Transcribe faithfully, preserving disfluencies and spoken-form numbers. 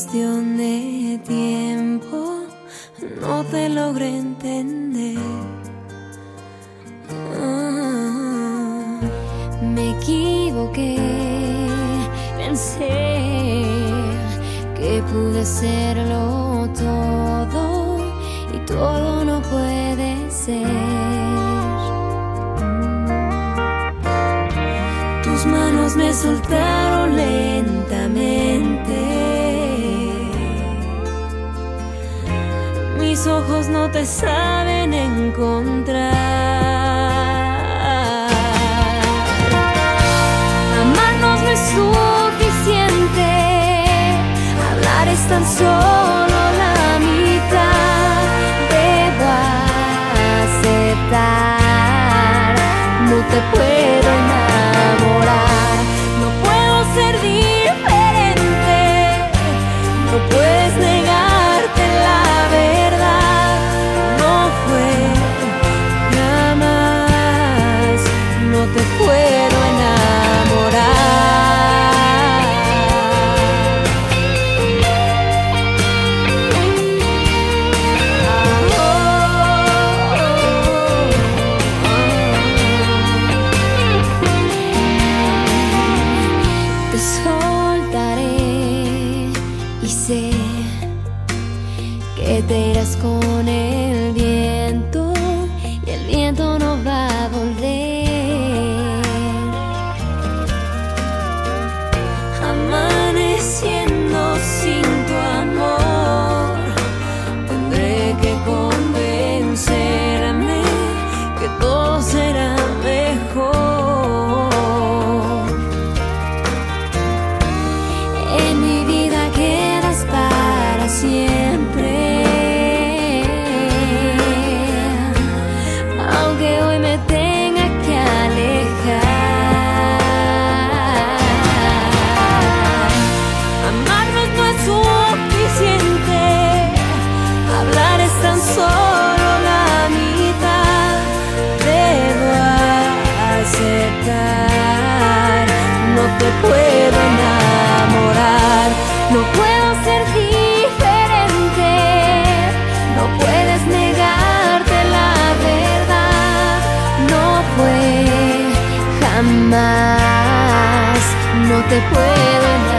cuestión de tiempo, no te logré entender. Ah, me equivoqué, pensé que pude serlo todo y todo no puede ser. Tus manos me soltaron lentamente, mis ojos no te saben encontrar. Amarnos no es suficiente, hablar es tan solo la mitad. Debo aceptar, no te puedo enamorar, no puedo ser diferente, no puedes negarte la verdad. No fue jamás, no te puedo enamorar. Te soltaré y sé que te irás con el viento y el viento no va a volver. Amaneciendo sin tu amor, tendré que convencerme que todo será mejor. En mi vida quedas para siempre, aunque hoy me tenga que alejar. Amarnos no es suficiente, hablar es tan solo la mitad. Debo aceptar, no te puedo enamorar, no puedo ser diferente, no puedes negarte la verdad. No fue jamás, no te puedo enamorar.